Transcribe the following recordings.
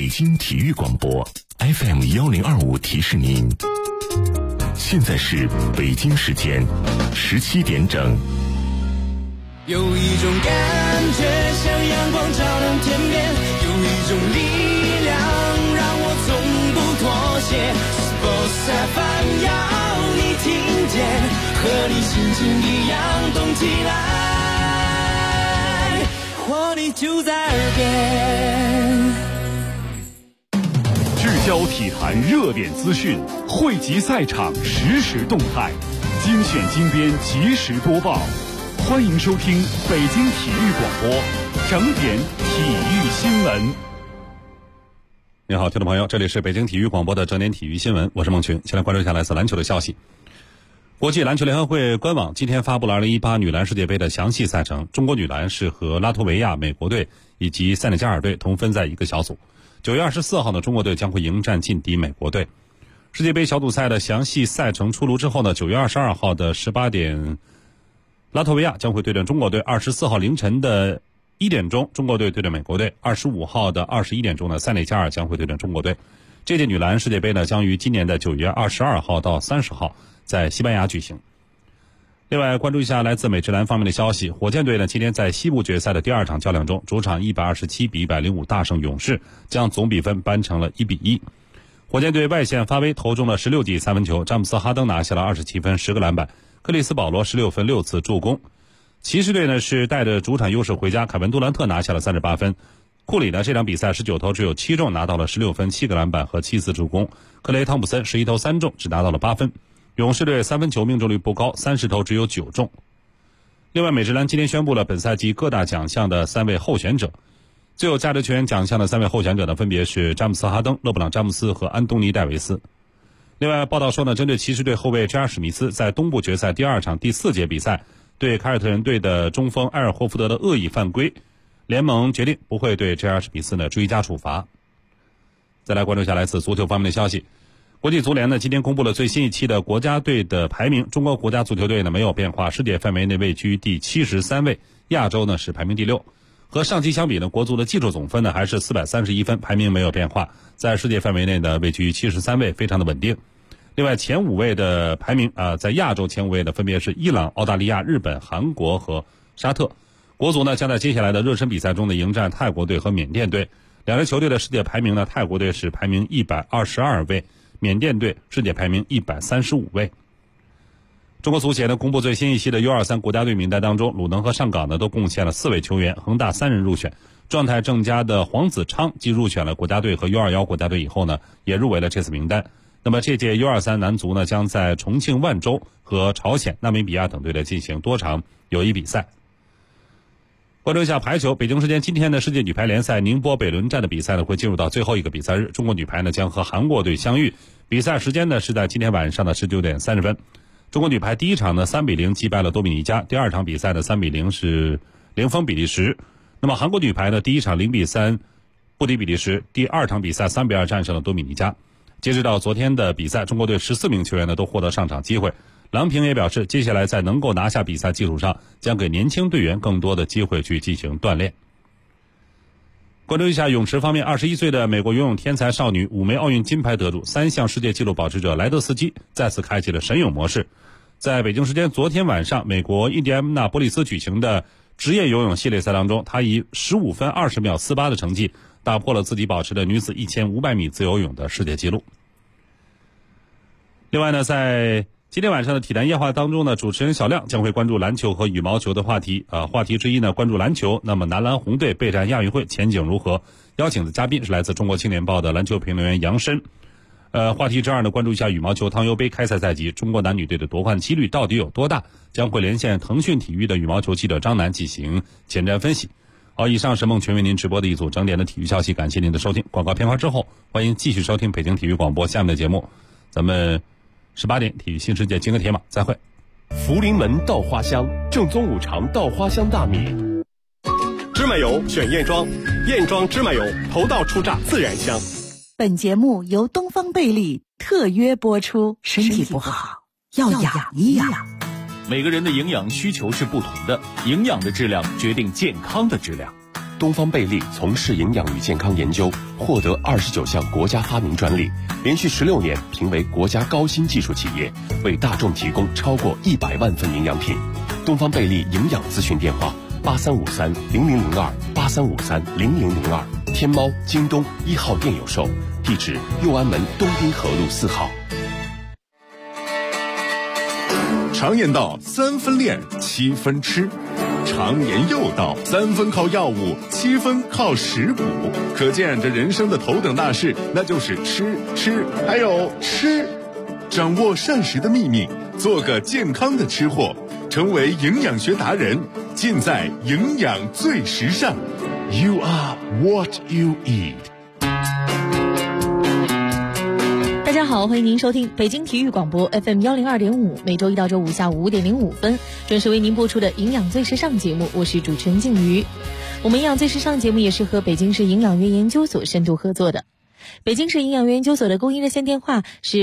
京体育广播 FM1025提示您，现在是北京时间17点整。 有一种感觉像阳光照亮天边，有一种力量让我从不妥协。Sports FM 要你听见，和你心情一样动起来，活力就在耳边。 聚焦体坛热点资讯，汇集赛场实时动态，精选精编及时播报。欢迎收听北京体育广播整点体育新闻。 你好，听众朋友，这里是北京体育广播的整点体育新闻，我是孟群。先来关注一下来自篮球的消息。国际篮球联合会官网今天发布了2018女篮世界杯的详细赛程，中国女篮是和拉脱维亚、美国队以及塞内加尔队同分在一个小组。9月24号呢，中国队将会迎战劲敌美国队。世界杯小组赛的详细赛程出炉之后呢，9月22号的18点，拉脱维亚将会对阵中国队；24号凌晨的1点钟，中国队对阵美国队；25号的21点钟呢，塞内加尔将会对阵中国队。这届女篮世界杯呢，将于今年的9月22号到30号在西班牙举行。另外，关注一下来自美职篮方面的消息。火箭队呢，今天在西部决赛的第2场较量中，主场127比105大胜勇士，将总比分扳成了1比1。火箭队外线发威，投中了16记三分球，詹姆斯·哈登拿下了27分10个篮板，克里斯·保罗16分6次助攻。骑士队呢是带着主场优势回家，凯文·杜兰特拿下了38分。库里呢这场比赛19投只有7中，拿到了16分7个篮板和7次助攻。克雷·汤普森11投3中，只拿到了8分。勇士队三分球命中率不高，30投只有9中。另外，美职篮今天宣布了本赛季各大奖项的3位候选者。最有价值球员奖项的3位候选者呢，分别是詹姆斯·哈登、勒布朗·詹姆斯和安东尼·戴维斯。另外，报道说呢，针对骑士队后卫扎尔·史密斯在东部决赛第2场第4节比赛对凯尔特人队的中锋埃尔霍福德的恶意犯规，联盟决定不会对扎尔·史密斯呢追加处罚。再来关注一下来自足球方面的消息。国际足联呢今天公布了最新一期的国家队的排名，中国国家足球队呢没有变化，世界范围内位居第73位，亚洲呢是排名第6。和上期相比呢，国足的技术总分呢还是431分，排名没有变化，在世界范围内呢位居73位，非常的稳定。另外前5位的排名在亚洲前5位的分别是伊朗、澳大利亚、日本、韩国和沙特。国足呢将在接下来的热身比赛中呢迎战泰国队和缅甸队。两支球队的世界排名呢，泰国队是排名122位，缅甸队世界排名135位。中国足协呢公布最新一期的 U23 国家队名单当中，鲁能和上港呢都贡献了4位球员，恒大3人入选。状态正佳的黄子昌继入选了国家队和 U21 国家队以后呢，也入围了这次名单。那么这届 U23 男足呢将在重庆万州和朝鲜、纳米比亚等队的进行多场友谊比赛。关注一下排球，北京时间今天的世界女排联赛宁波北仑站的比赛呢会进入到最后一个比赛日，中国女排呢将和韩国队相遇，比赛时间呢是在今天晚上的19点30分。中国女排第1场呢3比0击败了多米尼加，第2场比赛呢3比0是零封比利时。那么韩国女排呢第1场0比3不敌比利时，第2场比赛3比2战胜了多米尼加。截止到昨天的比赛，中国队14名球员呢都获得上场机会。郎平也表示，接下来在能够拿下比赛基础上，将给年轻队员更多的机会去进行锻炼。关注一下泳池方面，21岁的美国游泳天才少女、5枚奥运金牌得主、3项世界纪录保持者莱德斯基再次开启了神泳模式。在北京时间昨天晚上，美国印第安纳波利斯举行的职业游泳系列赛当中，她以15分20秒48的成绩打破了自己保持的女子1500米自由泳的世界纪录。另外呢，在今天晚上的体坛夜话当中呢，主持人小亮将会关注篮球和羽毛球的话题。话题之一呢，关注篮球。那么男篮红队备战亚运会前景如何？邀请的嘉宾是来自中国青年报的篮球评论员杨申。话题之2呢，关注一下羽毛球汤尤杯开赛赛季，中国男女队的夺冠几率到底有多大？将会连线腾讯体育的羽毛球记者张楠进行前瞻分析。好，以上是孟群为您直播的一组整点的体育消息，感谢您的收听。广告片花之后，欢迎继续收听北京体育广播下面的节目。咱们18点体育新世界金戈铁马，再会。 福临门稻花香，正宗五常稻花香大米。芝麻油选燕庄，燕庄芝麻油头道出榨自然香。 本节目由东方贝利特约播出。身体不好要养一养。 每个人的营养需求是不同的，营养的质量决定健康的质量。 东方贝利从事营养与健康研究，获得29项国家发明专利，连续16年评为国家高新技术企业，为大众提供超过100万份营养品。东方贝利营养咨询电话83530002，83530002，天猫、京东1号店有售，地址右安门东滨河路4号。 常言道3分练7分吃，常言又道3分靠药物7分靠食补，可见这人生的头等大事那就是吃还有吃。掌握膳食的秘密，做个健康的吃货，成为营养学达人，尽在营养最时尚。 You are what you eat。 大家好，欢迎您收听北京体育广播 FM 102.5，每周一到周五下午5点05分准时为您播出的营养最时尚节目，我是主持人静瑜。我们营养最时尚节目也是和北京市营养院研究所深度合作的。北京市营养院研究所的公益热线电话是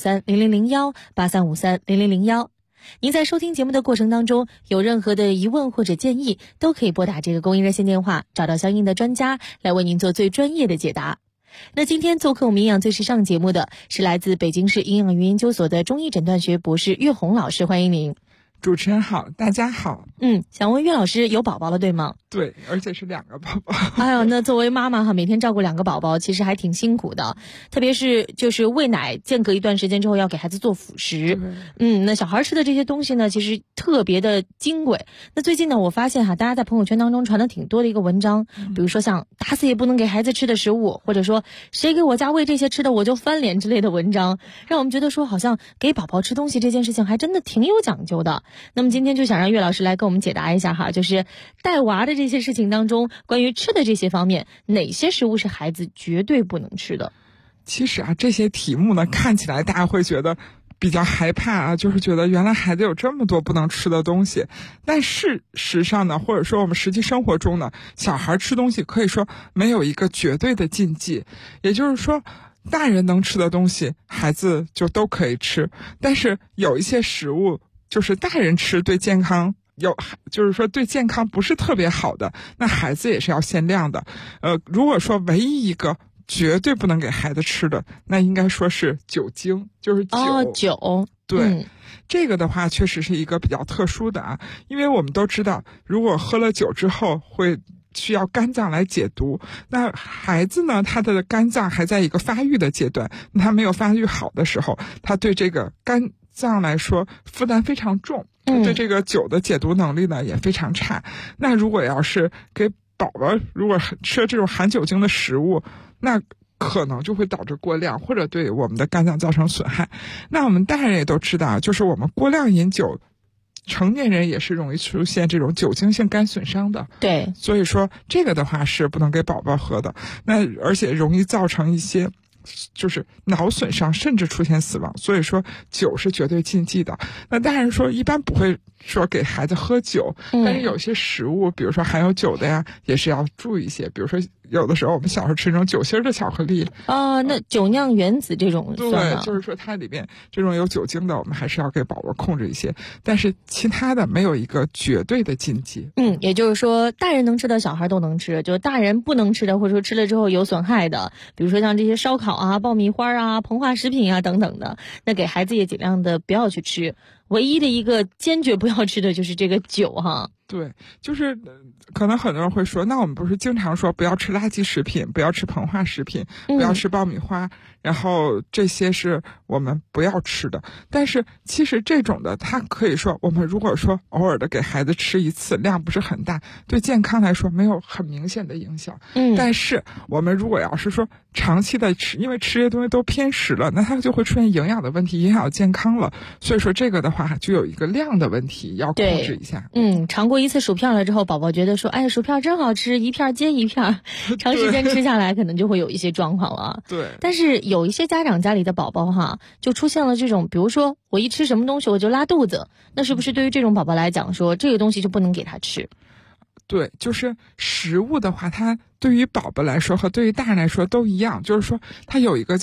83530001，83530001。您在收听节目的过程当中，有任何的疑问或者建议，都可以拨打这个公益热线电话，找到相应的专家来为您做最专业的解答。那今天做客我们营养最时尚节目的是来自北京市营养院研究所的中医诊断学博士岳红老师，欢迎您。 主持人好，大家好。 想问岳老师有宝宝了对吗？ 对，而且是2个宝宝。 哎呦，那作为妈妈哈，每天照顾2个宝宝，其实还挺辛苦的。特别是就是喂奶间隔一段时间之后，要给孩子做辅食。那小孩吃的这些东西呢，其实特别的金贵。那最近呢，我发现哈，大家在朋友圈当中传的挺多的一个文章，比如说像打死也不能给孩子吃的食物，或者说谁给我家喂这些吃的我就翻脸之类的文章，让我们觉得说好像给宝宝吃东西这件事情还真的挺有讲究的。那么今天就想让岳老师来跟我们解答一下哈，就是带娃的这些事情当中，关于吃的这些方面，哪些食物是孩子绝对不能吃的？ 其实啊，这些题目呢，看起来大家会觉得比较害怕啊，就是觉得原来孩子有这么多不能吃的东西。但事实上呢，或者说我们实际生活中呢，小孩吃东西可以说没有一个绝对的禁忌，也就是说大人能吃的东西孩子就都可以吃，但是有一些食物就是大人吃对健康就是说对健康不是特别好的，那孩子也是要限量的。如果说唯一一个绝对不能给孩子吃的，那应该说是酒精，就是酒。 酒。 对。这个的话确实是一个比较特殊的啊，因为我们都知道，如果喝了酒之后会需要肝脏来解毒，那孩子呢，他的肝脏还在一个发育的阶段，他没有发育好的时候，他对这个肝脏来说负担非常重，对这个酒的解毒能力呢也非常差。那如果要是给宝宝如果吃这种含酒精的食物，那可能就会导致过量，或者对我们的肝脏造成损害。那我们大人也都知道，就是我们过量饮酒，成年人也是容易出现这种酒精性肝损伤的。 对， 所以说这个的话是不能给宝宝喝的，那而且容易造成一些就是脑损伤，甚至出现死亡。所以说酒是绝对禁忌的。那大人说一般不会说给孩子喝酒，但是有些食物比如说含有酒的呀，也是要注意一些。比如说有的时候我们小时候吃那种酒心的巧克力那酒酿原子这种算吗？ 对，就是说它里面这种有酒精的，我们还是要给宝宝控制一些，但是其他的没有一个绝对的禁忌。 也就是说大人能吃的小孩都能吃，就是大人不能吃的，或者说吃了之后有损害的，比如说像这些烧烤啊、爆米花啊、膨化食品啊等等的，那给孩子也尽量的不要去吃。唯一的一个坚决不要吃的就是这个酒哈。 对，就是可能很多人会说，那我们不是经常说不要吃垃圾食品，不要吃膨化食品，不要吃爆米花，然后这些是我们不要吃的。但是其实这种的，它可以说我们如果说偶尔的给孩子吃一次，量不是很大，对健康来说没有很明显的影响。但是我们如果要是说长期的吃，因为吃这些东西都偏食了，那它就会出现营养的问题，影响健康了。所以说这个的话就有一个量的问题要控制一下。 尝过一次薯片了之后，宝宝觉得说，哎，薯片真好吃，一片接一片，长时间吃下来可能就会有一些状况了。 对。 但是有一些家长家里的宝宝哈，就出现了这种，比如说我一吃什么东西我就拉肚子，那是不是对于这种宝宝来讲说，这个东西就不能给他吃？ 对，就是食物的话，它对于宝宝来说和对于大人来说都一样，就是说它有一个叫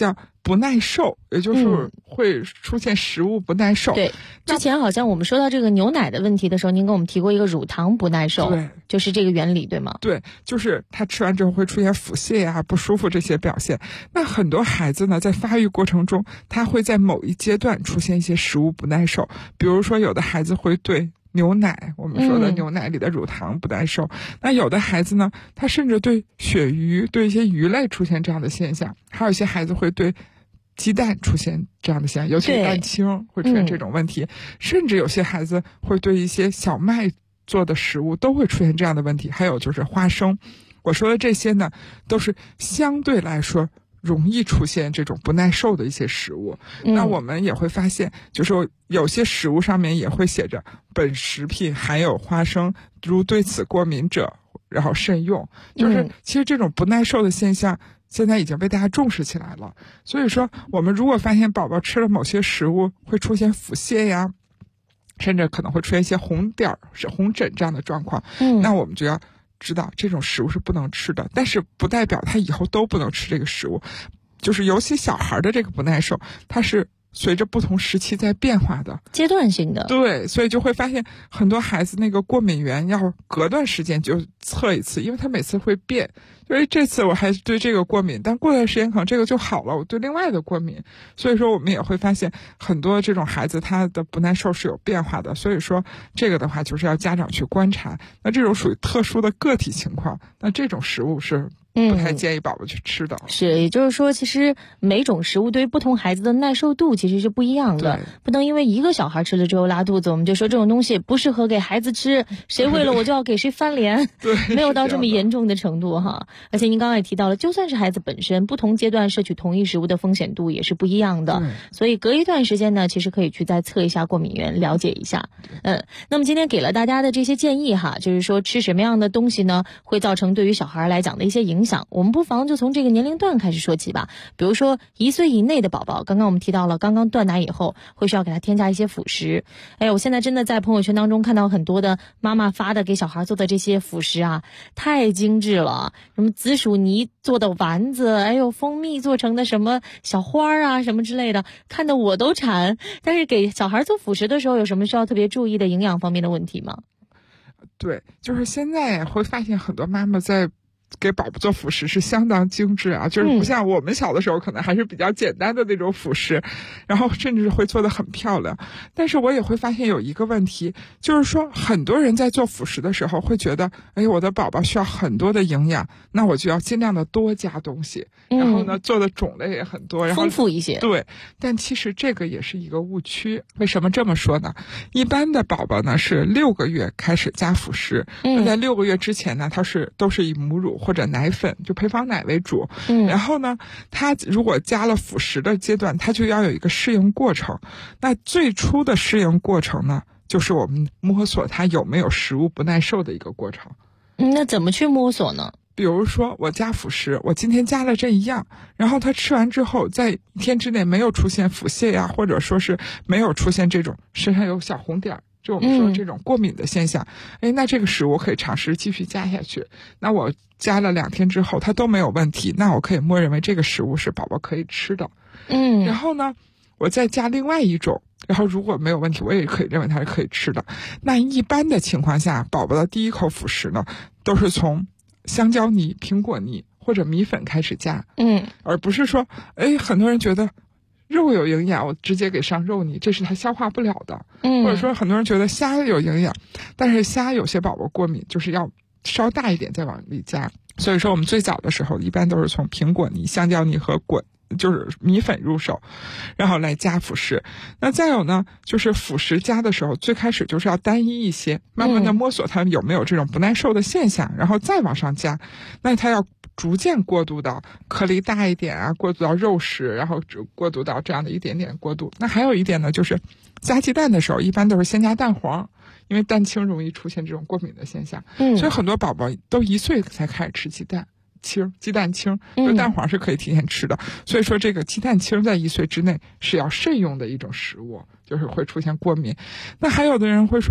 不耐受，也就是会出现食物不耐受。 对，之前好像我们说到这个牛奶的问题的时候，您跟我们提过一个乳糖不耐受， 对， 就是这个原理，对吗？ 对，就是他吃完之后会出现腹泻呀、不舒服这些表现。那很多孩子呢，在发育过程中，他会在某一阶段出现一些食物不耐受，比如说有的孩子会对牛奶，我们说的牛奶里的乳糖不耐受，那有的孩子呢，他甚至对鳕鱼、对一些鱼类出现这样的现象，还有一些孩子会对鸡蛋出现这样的现象，尤其是蛋清会出现这种问题，甚至有些孩子会对一些小麦做的食物都会出现这样的问题，还有就是花生。我说的这些呢，都是相对来说容易出现这种不耐受的一些食物。那我们也会发现，就是有些食物上面也会写着本食品含有花生，如对此过敏者然后慎用。就是其实这种不耐受的现象现在已经被大家重视起来了。所以说我们如果发现宝宝吃了某些食物会出现腹泻呀，甚至可能会出现一些红点、红疹这样的状况，那我们就要知道这种食物是不能吃的，但是不代表他以后都不能吃这个食物。就是尤其小孩的这个不耐受，它是随着不同时期在变化的， 阶段性的。 对，所以就会发现很多孩子那个过敏源要隔段时间就测一次，因为他每次会变。因为这次我还对这个过敏，但过段时间可能这个就好了，我对另外的过敏。所以说我们也会发现很多这种孩子他的不耐受是有变化的，所以说这个的话就是要家长去观察。那这种属于特殊的个体情况，那这种食物是不太建议宝宝去吃的。 是，也就是说其实每种食物对于不同孩子的耐受度其实是不一样的，不能因为一个小孩吃了之后拉肚子，我们就说这种东西不适合给孩子吃，谁喂了我就要给谁翻脸。 对， 没有到这么严重的程度哈。而且您刚才也提到了，就算是孩子本身，不同阶段摄取同一食物的风险度也是不一样的，所以隔一段时间呢，其实可以去再测一下过敏源，了解一下。那么今天给了大家的这些建议哈，就是说吃什么样的东西呢，会造成对于小孩来讲的一些影响。我们不妨就从这个年龄段开始说起吧。比如说1岁以内的宝宝，刚刚我们提到了，刚刚断奶以后会需要给他添加一些辅食。哎，我现在真的在朋友圈当中看到很多的妈妈发的给小孩做的这些辅食啊，太精致了，什么紫薯泥做的丸子，哎呦，蜂蜜做成的什么小花啊什么之类的，看得我都馋。但是给小孩做辅食的时候，有什么需要特别注意的营养方面的问题吗？ 对，就是现在会发现很多妈妈在给宝宝做辅食是相当精致啊，就是不像我们小的时候可能还是比较简单的那种辅食，然后甚至会做得很漂亮。但是我也会发现有一个问题，就是说很多人在做辅食的时候会觉得，哎，我的宝宝需要很多的营养，那我就要尽量的多加东西，然后呢做的种类也很多，然后丰富一些。 对，但其实这个也是一个误区。为什么这么说呢？一般的宝宝呢是6个月开始加辅食，那在6个月之前呢，都是以母乳或者奶粉，就配方奶为主。然后呢，他如果加了辅食的阶段，他就要有一个适应过程。那最初的适应过程呢，就是我们摸索他有没有食物不耐受的一个过程。 那怎么去摸索呢？ 比如说我加辅食，我今天加了这一样，然后他吃完之后在1天之内没有出现腹泻呀，或者说是没有出现这种身上有小红点，就我们说这种过敏的现象，那这个食物可以尝试继续加下去。那我加了2天之后它都没有问题，那我可以默认为这个食物是宝宝可以吃的。然后呢我再加另外一种，然后如果没有问题我也可以认为它是可以吃的。那一般的情况下，宝宝的第一口辅食呢都是从香蕉泥、苹果泥或者米粉开始加，而不是说很多人觉得肉有营养我直接给上肉泥，这是他消化不了的。或者说很多人觉得虾有营养，但是虾有些宝宝过敏，就是要稍大一点再往里加。所以说我们最早的时候一般都是从苹果泥、香蕉泥和就是米粉入手，然后来加辅食。那再有呢，就是辅食加的时候最开始就是要单一一些，慢慢的摸索它有没有这种不耐受的现象，然后再往上加。那它要逐渐过渡到颗粒大一点啊，过渡到肉食，然后过渡到这样的一点点过渡。那还有一点呢，就是加鸡蛋的时候一般都是先加蛋黄，因为蛋清容易出现这种过敏的现象，所以很多宝宝都1岁才开始吃鸡蛋清，就蛋黄是可以提前吃的。所以说这个鸡蛋清在1岁之内是要慎用的一种食物，就是会出现过敏。那还有的人会说，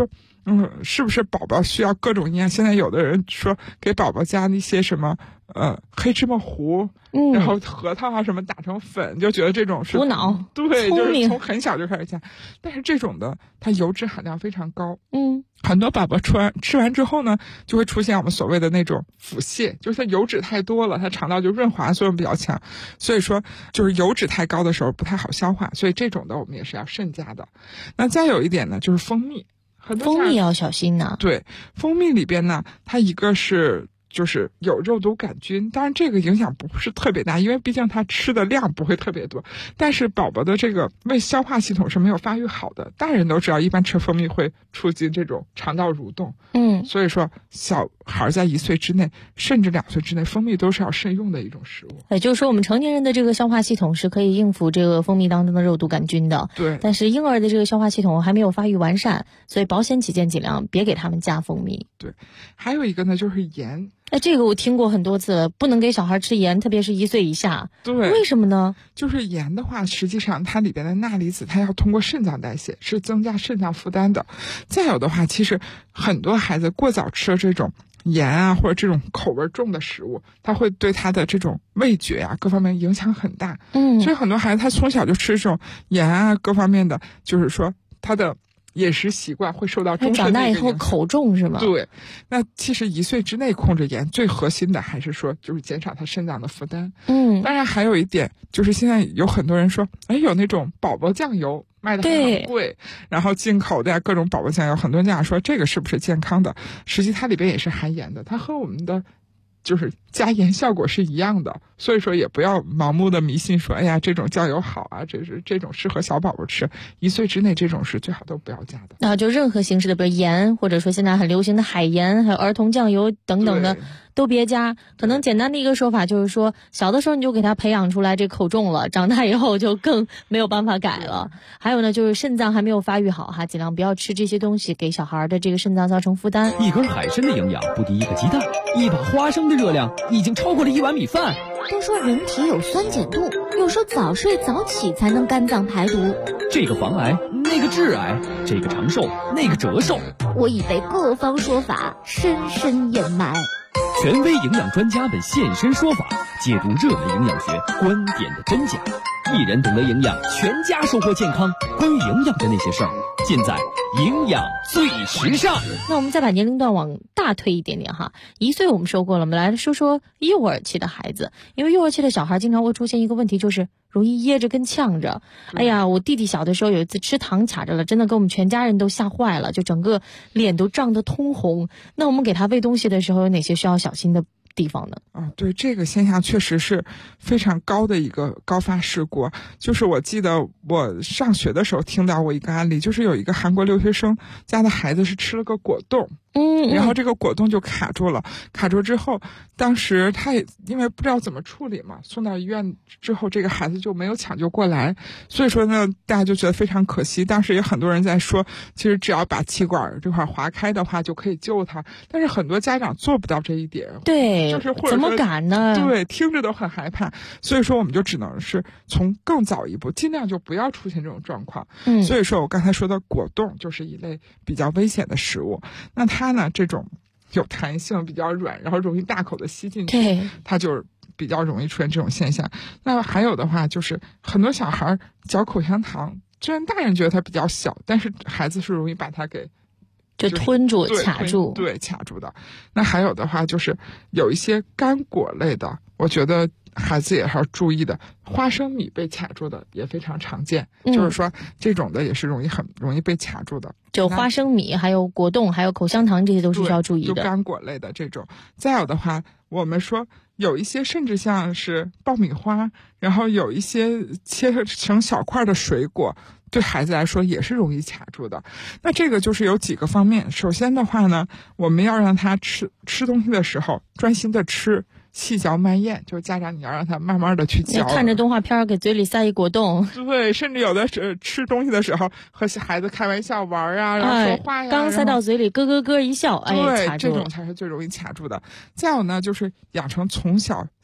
是不是宝宝需要各种营养？现在有的人说给宝宝加一些什么黑芝麻糊，然后核桃啊什么打成粉，就觉得这种是补脑， 对，就是从很小就开始加。但是这种的它油脂含量非常高，很多宝宝吃完之后呢，就会出现我们所谓的那种腹泻，就是它油脂太多了，它肠道就润滑作用比较强，所以说就是油脂太高的时候不太好消化，所以这种的我们也是要慎加的。那再有一点呢，就是蜂蜜。 蜂蜜要小心呢。 对，蜂蜜里边呢，它一个是就是有肉毒杆菌，当然这个影响不是特别大，因为毕竟它吃的量不会特别多。但是宝宝的这个胃消化系统是没有发育好的，大人都知道，一般吃蜂蜜会促进这种肠道蠕动。所以说小孩在1岁之内，甚至2岁之内，蜂蜜都是要慎用的一种食物。 也就是说，我们成年人的这个消化系统是可以应付这个蜂蜜当中的肉毒杆菌的。 对。 但是婴儿的这个消化系统还没有发育完善，所以保险起见，尽量别给他们加蜂蜜。 对。还有一个呢，就是盐。 这个我听过很多次了，不能给小孩吃盐，特别是1岁以下。 对。 为什么呢？ 就是盐的话，实际上它里边的钠离子它要通过肾脏代谢，是增加肾脏负担的。再有的话，其实很多孩子过早吃了这种盐啊，或者这种口味重的食物，它会对他的这种味觉啊各方面影响很大。所以很多孩子他从小就吃这种盐啊各方面的，就是说他的饮食习惯会受到终身的一个影响。长大以后口重是吗？ 对。那其实1岁之内控制盐，最核心的还是说就是减少他肾脏的负担。当然还有一点就是现在有很多人说，有那种宝宝酱油卖的很贵，然后进口的各种宝宝酱油，很多人家长说这个是不是健康的？实际它里边也是含盐的，它和我们的就是加盐效果是一样的，所以说也不要盲目的迷信说，哎呀这种酱油好啊，这种适合小宝宝吃，1岁之内这种是最好都不要加的。 就任何形式的，比如盐，或者说现在很流行的海盐，还有儿童酱油等等的，都别加。可能简单的一个说法就是说，小的时候你就给他培养出来这口重了，长大以后就更没有办法改了。还有呢，就是肾脏还没有发育好尽量不要吃这些东西，给小孩的这个肾脏造成负担。 一根海参的营养不敌一个鸡蛋，一把花生的热量已经超过了1碗米饭。 都说人体有酸碱度，又说早睡早起才能肝脏排毒。 这个防癌，那个致癌，这个长寿，那个折寿。 我已被各方说法深深掩埋。 权威营养专家们现身说法，解读热门营养学观点的真假。一人懂得营养，全家收获健康。关于营养的那些事儿，尽在营养最时尚。 那我们再把年龄段往大推一点点哈，1岁我们说过了，我们来说说幼儿期的孩子。因为幼儿期的小孩经常会出现一个问题，就是容易噎着跟呛着。哎呀，我弟弟小的时候有一次吃糖卡着了，真的给我们全家人都吓坏了，就整个脸都涨得通红。那我们给他喂东西的时候有哪些需要小心的地方呢？ 对，这个现象确实是非常高的一个高发事故。就是我记得我上学的时候听到过一个案例，就是有一个韩国留学生家的孩子是吃了个果冻，然后这个果冻就卡住了，卡住之后，当时他也因为不知道怎么处理嘛，送到医院之后，这个孩子就没有抢救过来，所以说呢，大家就觉得非常可惜。当时也很多人在说，其实只要把气管这块划开的话就可以救他，但是很多家长做不到这一点。 对， 就是或者怎么敢呢？ 对，听着都很害怕，所以说我们就只能是从更早一步，尽量就不要出现这种状况。所以说我刚才说的果冻就是一类比较危险的食物。那它呢，这种有弹性、比较软，然后容易大口的吸进去，它就是比较容易出现这种现象。那还有的话就是很多小孩嚼口香糖，虽然大人觉得它比较小，但是孩子是容易把它给就吞住、卡住， 对，卡住的。那还有的话就是有一些干果类的，我觉得孩子也还要注意的。花生米被卡住的也非常常见，就是说这种的也是很容易被卡住的。 就花生米、还有果冻、还有口香糖，这些都是需要注意的。 就干果类的这种。再有的话，我们说有一些甚至像是爆米花，然后有一些切成小块的水果，对孩子来说也是容易卡住的。那这个就是有几个方面。首先的话呢，我们要让他吃东西的时候专心的吃，细嚼慢咽，就是家长你要让他慢慢的去嚼。 看着动画片给嘴里塞一果冻。 对，甚至有的吃东西的时候和孩子开玩笑玩啊，然后说话呀， 刚塞到嘴里咯咯咯一笑， 对， 卡住了。 这种才是最容易卡住的。再有呢，就是养成从小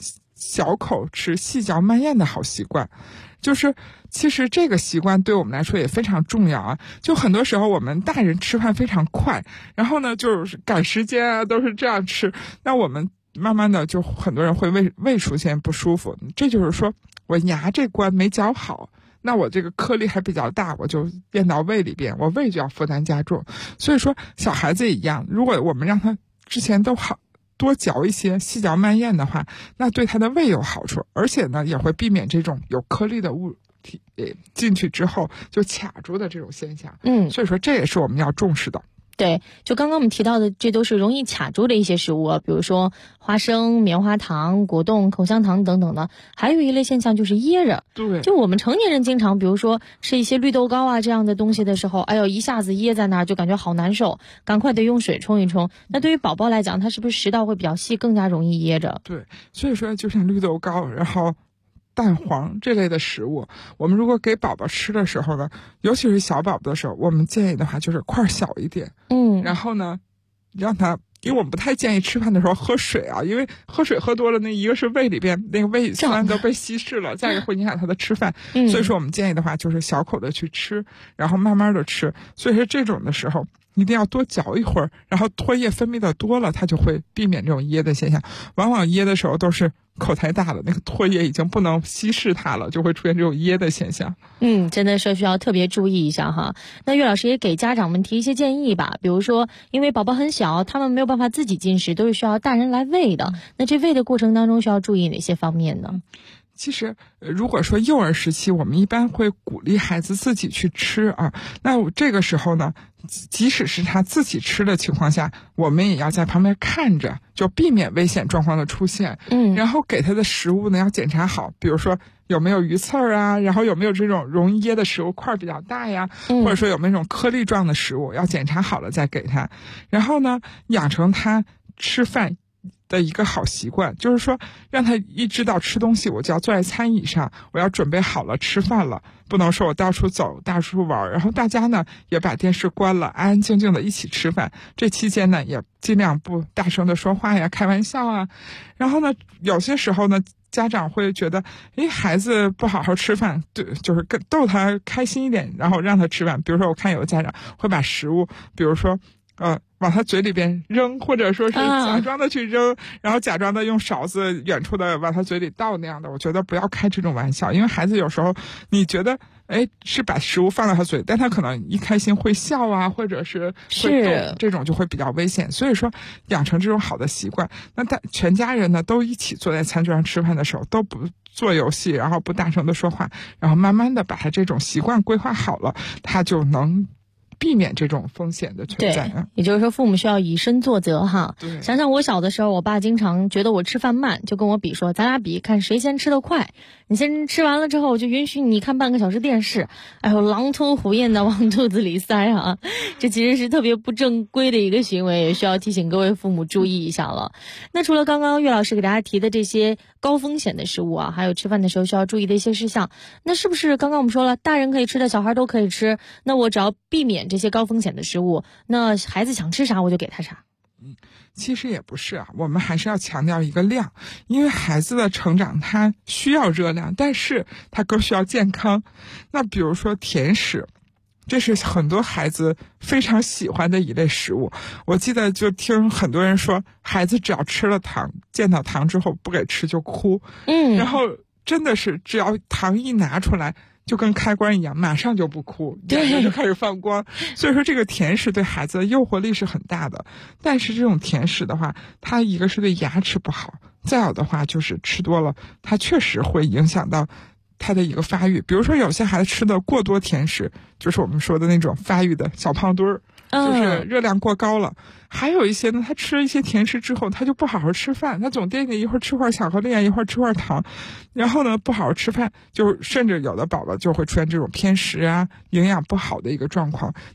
小口吃、细嚼慢咽的好习惯。就是其实这个习惯对我们来说也非常重要啊。就很多时候我们大人吃饭非常快，然后呢就是赶时间啊，都是这样吃，那我们慢慢的就很多人会胃出现不舒服。这就是说我牙这关没嚼好，那我这个颗粒还比较大，我就咽到胃里边，我胃就要负担加重。所以说小孩子也一样，如果我们让他之前都好多嚼一些，细嚼慢咽的话，那对他的胃有好处，而且呢也会避免这种有颗粒的物体进去之后就卡住的这种现象。所以说这也是我们要重视的。 对，就刚刚我们提到的，这都是容易卡住的一些食物，比如说花生、棉花糖、果冻、口香糖等等的。还有一类现象就是噎着。 对， 就我们成年人经常，比如说吃一些绿豆糕啊这样的东西的时候，哎呦，一下子噎在那儿，就感觉好难受，赶快得用水冲一冲。那对于宝宝来讲，他是不是食道会比较细，更加容易噎着？ 对，所以说就像绿豆糕，然后蛋黄这类的食物，我们如果给宝宝吃的时候呢，尤其是小宝宝的时候，我们建议的话就是块小一点，然后呢让他，因为我们不太建议吃饭的时候喝水啊，因为喝水喝多了，那一个是胃里边那个胃酸都被稀释了，再一个会影响他的吃饭，所以说我们建议的话就是小口的去吃，然后慢慢的吃。所以说这种的时候一定要多嚼一会儿，然后唾液分泌的多了，它就会避免这种噎的现象。往往噎的时候都是口太大了，那个唾液已经不能稀释它了，就会出现这种噎的现象。 真的是需要特别注意一下哈。那岳老师也给家长们提一些建议吧，比如说因为宝宝很小，他们没有办法自己进食，都是需要大人来喂的。那这喂的过程当中需要注意哪些方面呢？ 其实如果说幼儿时期，我们一般会鼓励孩子自己去吃啊，那这个时候呢，即使是他自己吃的情况下，我们也要在旁边看着，就避免危险状况的出现。然后给他的食物呢要检查好，比如说有没有鱼刺儿啊，然后有没有这种容易噎的食物，块比较大呀，或者说有没有那种颗粒状的食物，要检查好了再给他。然后呢，养成他吃饭的一个好习惯，就是说让他一知道吃东西我就要坐在餐椅上，我要准备好了吃饭了，不能说我到处走到处玩。然后大家呢也把电视关了，安安静静的一起吃饭，这期间呢也尽量不大声的说话呀，开玩笑啊。然后呢有些时候呢家长会觉得孩子不好好吃饭，对，就是逗他开心一点，然后让他吃饭。比如说我看有的家长会把食物比如说往他嘴里边扔，或者说是假装的去扔，然后假装的用勺子远处的往他嘴里倒那样的。我觉得不要开这种玩笑，因为孩子有时候你觉得是把食物放到他嘴里，但他可能一开心会笑啊，或者是会动，这种就会比较危险。所以说养成这种好的习惯，那全家人呢都一起坐在餐桌上吃饭的时候都不做游戏，然后不大声的说话，然后慢慢的把他这种习惯规划好了，他就能避免这种风险的存在。 对，也就是说父母需要以身作则哈。想想我小的时候，我爸经常觉得我吃饭慢，就跟我比说咱俩比看谁先吃得快，你先吃完了之后我就允许你看半个小时电视。哎呦，狼吞虎咽的往肚子里塞啊，这其实是特别不正规的一个行为，也需要提醒各位父母注意一下了。那除了刚刚岳老师给大家提的这些高风险的食物啊，还有吃饭的时候需要注意的一些事项，那是不是刚刚我们说了大人可以吃的小孩都可以吃，那我只要避免这些高风险的食物，那孩子想吃啥我就给他啥？ 其实也不是啊，我们还是要强调一个量，因为孩子的成长他需要热量，但是他更需要健康。那比如说甜食，这是很多孩子非常喜欢的一类食物。我记得就听很多人说，孩子只要吃了糖，见到糖之后不给吃就哭。然后真的是只要糖一拿出来就跟开关一样，马上就不哭，眼睛就开始放光。所以说这个甜食对孩子的诱惑力是很大的，但是这种甜食的话，它一个是对牙齿不好，再有的话就是吃多了它确实会影响到他的一个发育。比如说有些孩子吃的过多甜食，就是我们说的那种发育的小胖墩儿，就是热量过高了。还有一些呢，他吃了一些甜食之后，他就不好好吃饭，他总惦记一会儿吃块巧克力啊，一会儿吃块糖，然后呢不好好吃饭，就甚至有的宝宝就会出现这种偏食啊，营养不好的一个状况。他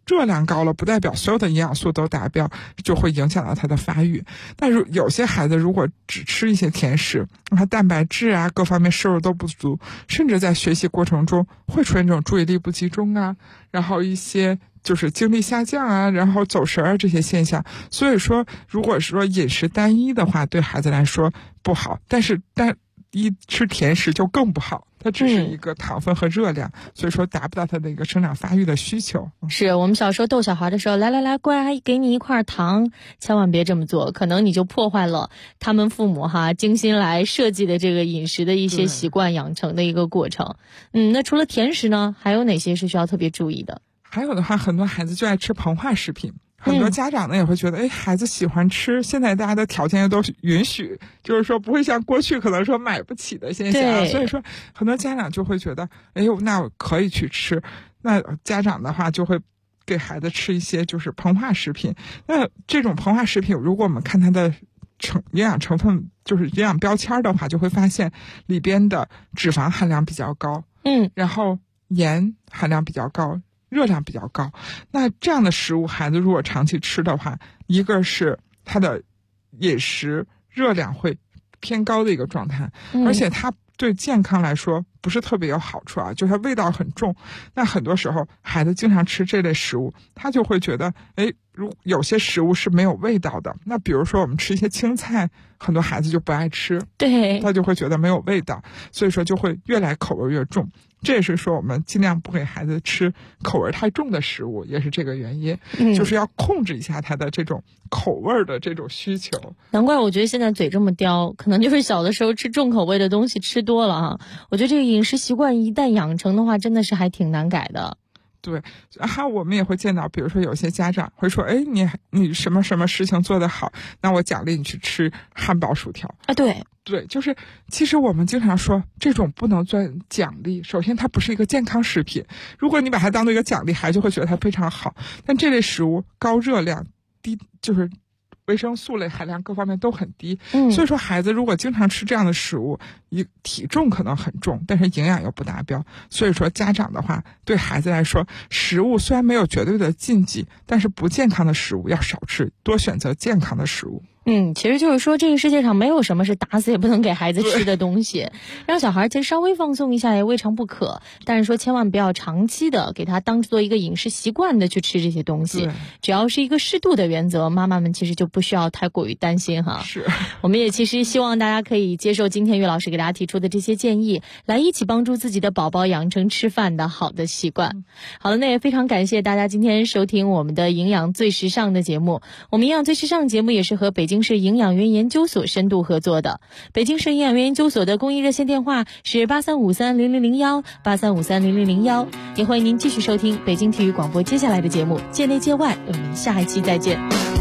热量高了不代表所有的营养素都达标，就会影响到他的发育。但是有些孩子如果只吃一些甜食，他蛋白质啊各方面摄入都不足，甚至在学习过程中会出现这种注意力不集中啊，然后一些就是精力下降啊，然后走神啊这些现象。所以说如果说饮食单一的话对孩子来说不好，但一吃甜食就更不好，它只是一个糖分和热量，所以说达不到它的一个生长发育的需求。 是我们小时候逗小孩的时候，来乖，给你一块糖，千万别这么做，可能你就破坏了他们父母精心来设计的这个饮食的一些习惯养成的一个过程。那除了甜食呢，还有哪些是需要特别注意的？ 还有的话，很多孩子就爱吃膨化食品。很多家长呢也会觉得，孩子喜欢吃，现在大家的条件都允许，就是说不会像过去可能说买不起的现象，所以说很多家长就会觉得，那我可以去吃。那家长的话就会给孩子吃一些就是膨化食品。那这种膨化食品，如果我们看它的营养成分，就是营养标签的话，就会发现里边的脂肪含量比较高，然后盐含量比较高，热量比较高。那这样的食物孩子如果长期吃的话，一个是他的饮食热量会偏高的一个状态，而且它对健康来说不是特别有好处啊，就是它味道很重。那很多时候孩子经常吃这类食物，他就会觉得有些食物是没有味道的。那比如说我们吃一些青菜，很多孩子就不爱吃， 对， 他就会觉得没有味道，所以说就会越来口味越重。这也是说我们尽量不给孩子吃口味太重的食物，也是这个原因，就是要控制一下他的这种口味的这种需求。 难怪我觉得现在嘴这么刁，可能就是小的时候吃重口味的东西吃多了我觉得这个饮食习惯一旦养成的话，真的是还挺难改的。 对，我们也会见到，比如说有些家长会说，你什么什么事情做得好，那我奖励你去吃汉堡薯条啊。 对，就是其实我们经常说这种不能算奖励，首先它不是一个健康食品，如果你把它当做一个奖励，孩子就会觉得它非常好。但这类食物高热量低，就是维生素类含量各方面都很低，所以说孩子如果经常吃这样的食物，体重可能很重，但是营养又不达标。所以说家长的话，对孩子来说，食物虽然没有绝对的禁忌，但是不健康的食物要少吃，多选择健康的食物。 其实就是说这个世界上没有什么是打死也不能给孩子吃的东西，让小孩其实稍微放松一下也未尝不可，但是说千万不要长期的给他当做一个饮食习惯的去吃这些东西，只要是一个适度的原则，妈妈们其实就不需要太过于担心是， 我们也其实希望大家可以接受今天岳老师给大家提出的这些建议，来一起帮助自己的宝宝养成吃饭的好的习惯。好了，那也非常感谢大家今天收听我们的营养最时尚的节目。我们营养最时尚节目也是和北京市营养园研究所深度合作的。北京市营养园研究所的公益热线电话是83530001 83530001，也欢迎您继续收听北京体育广播接下来的节目界内界外，我们下一期再见。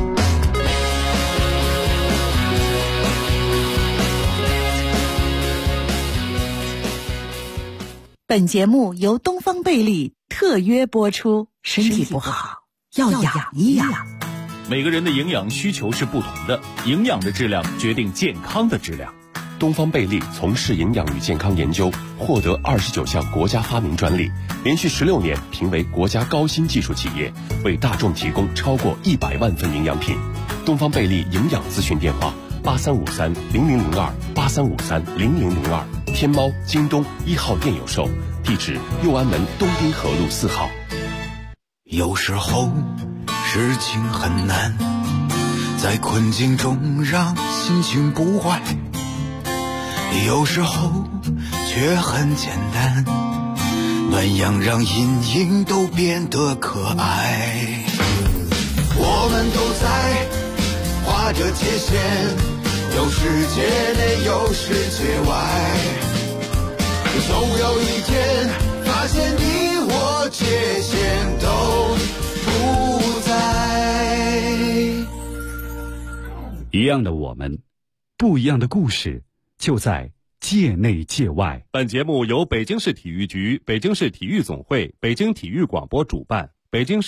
本节目由东方贝利特约播出，身体不好要养一养。 每个人的营养需求是不同的，营养的质量决定健康的质量。 东方贝利从事营养与健康研究，获得29项国家发明专利，连续16年评为国家高新技术企业，为大众提供超过100万份营养品。东方贝利营养咨询电话83530002 83530002，天猫、京东1号店有售，地址右安门东滨河路4号。 有时候事情很难，在困境中让心情不坏，有时候却很简单，暖阳让阴影都变得可爱。我们都在画着界限，有世界内有世界外，总有一天发现你我界限都不在。 一样的我们，不一样的故事，就在界内界外。 本节目由北京市体育局、北京市体育总会、北京体育广播主办，北京市